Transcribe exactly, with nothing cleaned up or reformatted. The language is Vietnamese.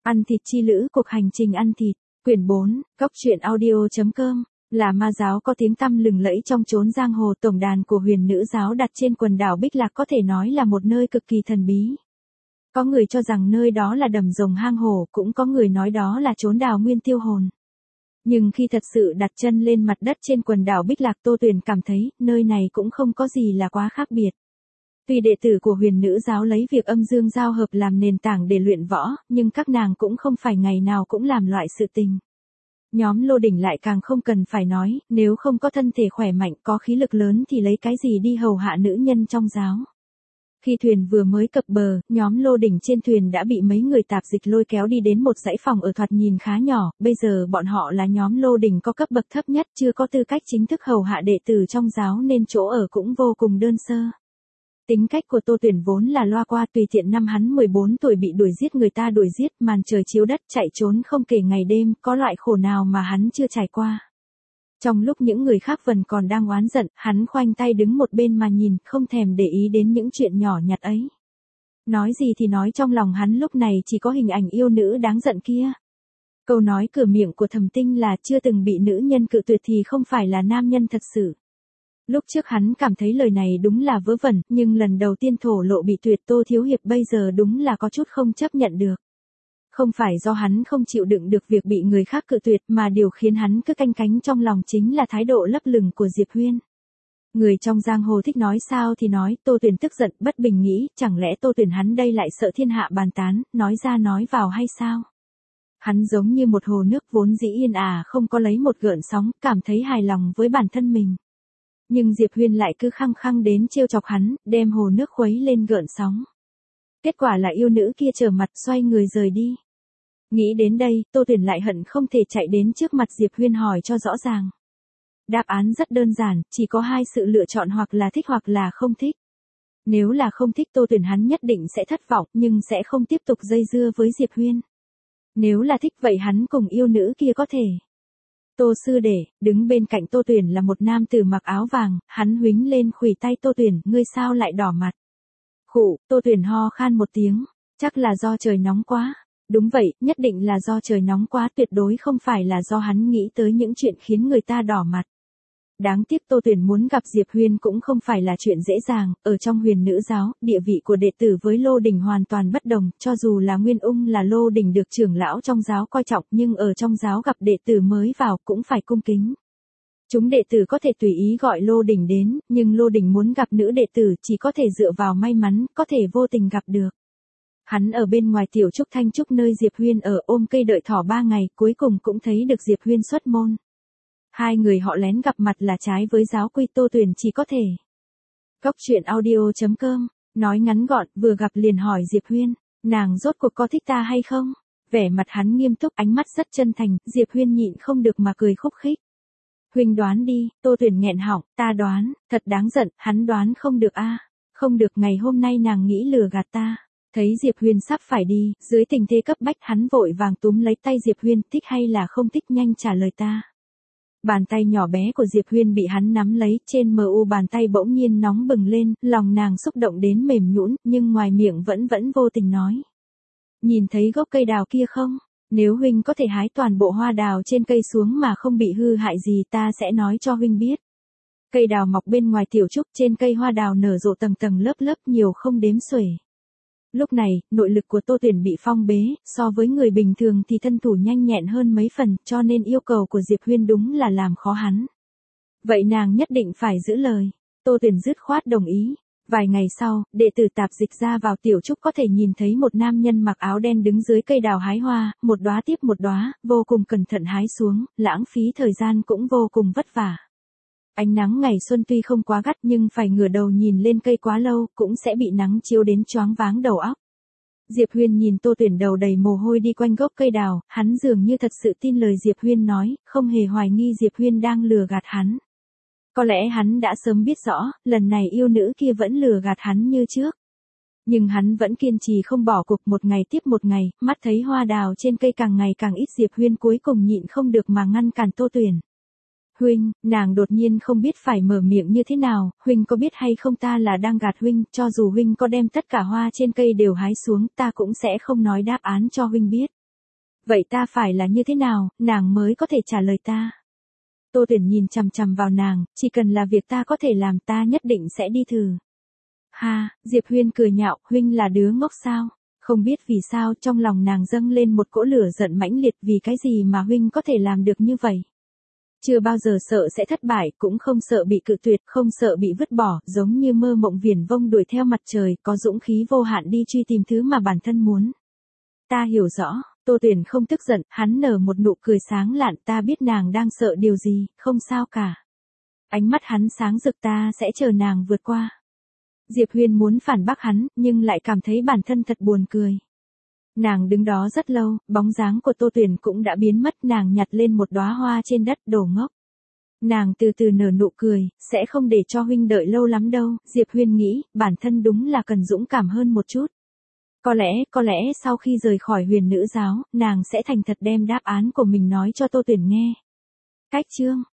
Ăn thịt chi lữ, cuộc hành trình ăn thịt, quyển bốn, góc truyện audio.com, là ma giáo có tiếng tăm lừng lẫy trong chốn giang hồ. Tổng đàn của huyền nữ giáo đặt trên quần đảo Bích Lạc có thể nói là một nơi cực kỳ thần bí. Có người cho rằng nơi đó là đầm rồng hang hổ, cũng có người nói đó là chốn đào nguyên tiêu hồn. Nhưng khi thật sự đặt chân lên mặt đất trên quần đảo Bích Lạc, Tô Tuyền cảm thấy, nơi này cũng không có gì là quá khác biệt. Tuy đệ tử của huyền nữ giáo lấy việc âm dương giao hợp làm nền tảng để luyện võ, nhưng các nàng cũng không phải ngày nào cũng làm loại sự tình. Nhóm Lô Đỉnh lại càng không cần phải nói, nếu không có thân thể khỏe mạnh, có khí lực lớn thì lấy cái gì đi hầu hạ nữ nhân trong giáo. Khi thuyền vừa mới cập bờ, nhóm Lô Đỉnh trên thuyền đã bị mấy người tạp dịch lôi kéo đi đến một dãy phòng ở thoạt nhìn khá nhỏ. Bây giờ bọn họ là nhóm Lô Đỉnh có cấp bậc thấp nhất, chưa có tư cách chính thức hầu hạ đệ tử trong giáo nên chỗ ở cũng vô cùng đơn sơ. Tính cách của Tô Tuyền vốn là loa qua, tùy tiện năm hắn mười bốn tuổi bị đuổi giết, người ta đuổi giết, màn trời chiếu đất, chạy trốn không kể ngày đêm, có loại khổ nào mà hắn chưa trải qua. Trong lúc những người khác vẫn còn đang oán giận, hắn khoanh tay đứng một bên mà nhìn, không thèm để ý đến những chuyện nhỏ nhặt ấy. Nói gì thì nói, trong lòng hắn lúc này chỉ có hình ảnh yêu nữ đáng giận kia. Câu nói cửa miệng của Thẩm Tinh là chưa từng bị nữ nhân cự tuyệt thì không phải là nam nhân thật sự. Lúc trước hắn cảm thấy lời này đúng là vớ vẩn, nhưng lần đầu tiên thổ lộ bị tuyệt, Tô Thiếu Hiệp bây giờ đúng là có chút không chấp nhận được. Không phải do hắn không chịu đựng được việc bị người khác cự tuyệt, mà điều khiến hắn cứ canh cánh trong lòng chính là thái độ lấp lửng của Diệp Huyên. Người trong giang hồ thích nói sao thì nói, Tô Tuyền tức giận bất bình nghĩ, chẳng lẽ Tô Tuyền hắn đây lại sợ thiên hạ bàn tán, nói ra nói vào hay sao? Hắn giống như một hồ nước vốn dĩ yên ả, không có lấy một gợn sóng, cảm thấy hài lòng với bản thân mình. Nhưng Diệp Huyên lại cứ khăng khăng đến trêu chọc hắn, đem hồ nước khuấy lên gợn sóng. Kết quả là yêu nữ kia trở mặt xoay người rời đi. Nghĩ đến đây, Tô Tuyền lại hận không thể chạy đến trước mặt Diệp Huyên hỏi cho rõ ràng. Đáp án rất đơn giản, chỉ có hai sự lựa chọn, hoặc là thích hoặc là không thích. Nếu là không thích, Tô Tuyền hắn nhất định sẽ thất vọng, nhưng sẽ không tiếp tục dây dưa với Diệp Huyên. Nếu là thích vậy hắn cùng yêu nữ kia có thể. Tô sư đệ, đứng bên cạnh Tô Tuyền là một nam tử mặc áo vàng, hắn huýnh lên khuỷu tay Tô Tuyền, ngươi sao lại đỏ mặt? Khụ, Tô Tuyền ho khan một tiếng, chắc là do trời nóng quá. Đúng vậy, nhất định là do trời nóng quá, tuyệt đối không phải là do hắn nghĩ tới những chuyện khiến người ta đỏ mặt. Đáng tiếc Tô Tuyền muốn gặp Diệp Huyên cũng không phải là chuyện dễ dàng, ở trong huyền nữ giáo, địa vị của đệ tử với Lô Đỉnh hoàn toàn bất đồng, cho dù là Nguyên Ung là Lô Đỉnh được trưởng lão trong giáo coi trọng, nhưng ở trong giáo gặp đệ tử mới vào cũng phải cung kính. Chúng đệ tử có thể tùy ý gọi Lô Đỉnh đến, nhưng Lô Đỉnh muốn gặp nữ đệ tử chỉ có thể dựa vào may mắn, có thể vô tình gặp được. Hắn ở bên ngoài tiểu trúc Thanh Trúc nơi Diệp Huyên ở ôm cây đợi thỏ ba ngày, cuối cùng cũng thấy được Diệp Huyên xuất môn. Hai người họ lén gặp mặt là trái với giáo quy, Tô Tuyền chỉ có thể. Góc truyện audio.com, nói ngắn gọn, vừa gặp liền hỏi Diệp Huyên, nàng rốt cuộc có thích ta hay không? Vẻ mặt hắn nghiêm túc, ánh mắt rất chân thành, Diệp Huyên nhịn không được mà cười khúc khích. Huynh đoán đi, Tô Tuyền nghẹn họng, ta đoán, thật đáng giận, hắn đoán không được a, không được, ngày hôm nay nàng nghĩ lừa gạt ta. Thấy Diệp Huyên sắp phải đi, dưới tình thế cấp bách hắn vội vàng túm lấy tay Diệp Huyên, thích hay là không thích, nhanh trả lời ta. Bàn tay nhỏ bé của Diệp Huyên bị hắn nắm lấy, trên mờ u bàn tay bỗng nhiên nóng bừng lên, lòng nàng xúc động đến mềm nhũn, nhưng ngoài miệng vẫn vẫn vô tình nói. Nhìn thấy gốc cây đào kia không? Nếu huynh có thể hái toàn bộ hoa đào trên cây xuống mà không bị hư hại gì, ta sẽ nói cho huynh biết. Cây đào mọc bên ngoài tiểu trúc, trên cây hoa đào nở rộ tầng tầng lớp lớp, nhiều không đếm xuể. Lúc này, nội lực của Tô Tuyền bị phong bế, so với người bình thường thì thân thủ nhanh nhẹn hơn mấy phần, cho nên yêu cầu của Diệp Huyên đúng là làm khó hắn. Vậy nàng nhất định phải giữ lời. Tô Tuyền dứt khoát đồng ý. Vài ngày sau, đệ tử tạp dịch ra vào tiểu trúc có thể nhìn thấy một nam nhân mặc áo đen đứng dưới cây đào hái hoa, một đóa tiếp một đóa, vô cùng cẩn thận hái xuống, lãng phí thời gian cũng vô cùng vất vả. Ánh nắng ngày xuân tuy không quá gắt nhưng phải ngửa đầu nhìn lên cây quá lâu, cũng sẽ bị nắng chiếu đến choáng váng đầu óc. Diệp Huyên nhìn Tô Tuyền đầu đầy mồ hôi đi quanh gốc cây đào, hắn dường như thật sự tin lời Diệp Huyên nói, không hề hoài nghi Diệp Huyên đang lừa gạt hắn. Có lẽ hắn đã sớm biết rõ, lần này yêu nữ kia vẫn lừa gạt hắn như trước. Nhưng hắn vẫn kiên trì không bỏ cuộc, một ngày tiếp một ngày, mắt thấy hoa đào trên cây càng ngày càng ít, Diệp Huyên cuối cùng nhịn không được mà ngăn cản Tô Tuyền. Huynh, nàng đột nhiên không biết phải mở miệng như thế nào, huynh có biết hay không ta là đang gạt huynh, cho dù huynh có đem tất cả hoa trên cây đều hái xuống, ta cũng sẽ không nói đáp án cho huynh biết. Vậy ta phải là như thế nào, nàng mới có thể trả lời ta? Tô Tuyển nhìn chằm chằm vào nàng, chỉ cần là việc ta có thể làm ta nhất định sẽ đi thử. Ha, Diệp Huyên cười nhạo, huynh là đứa ngốc sao? Không biết vì sao trong lòng nàng dâng lên một cỗ lửa giận mãnh liệt, vì cái gì mà huynh có thể làm được như vậy? Chưa bao giờ sợ sẽ thất bại, cũng không sợ bị cự tuyệt, không sợ bị vứt bỏ, giống như mơ mộng viển vông đuổi theo mặt trời, có dũng khí vô hạn đi truy tìm thứ mà bản thân muốn. Ta hiểu rõ. Tô Tuyển không tức giận, hắn nở một nụ cười sáng lạn, ta biết nàng đang sợ điều gì, không sao cả. Ánh mắt hắn sáng rực, ta sẽ chờ nàng vượt qua. Diệp Huyên muốn phản bác hắn, nhưng lại cảm thấy bản thân thật buồn cười. Nàng đứng đó rất lâu, bóng dáng của Tô Tuyển cũng đã biến mất, nàng nhặt lên một đóa hoa trên đất, đồ ngốc. Nàng từ từ nở nụ cười, sẽ không để cho huynh đợi lâu lắm đâu, Diệp Huyên nghĩ, bản thân đúng là cần dũng cảm hơn một chút. Có lẽ, có lẽ sau khi rời khỏi Huyền Nữ giáo, nàng sẽ thành thật đem đáp án của mình nói cho Tô Tuyển nghe. Cách chương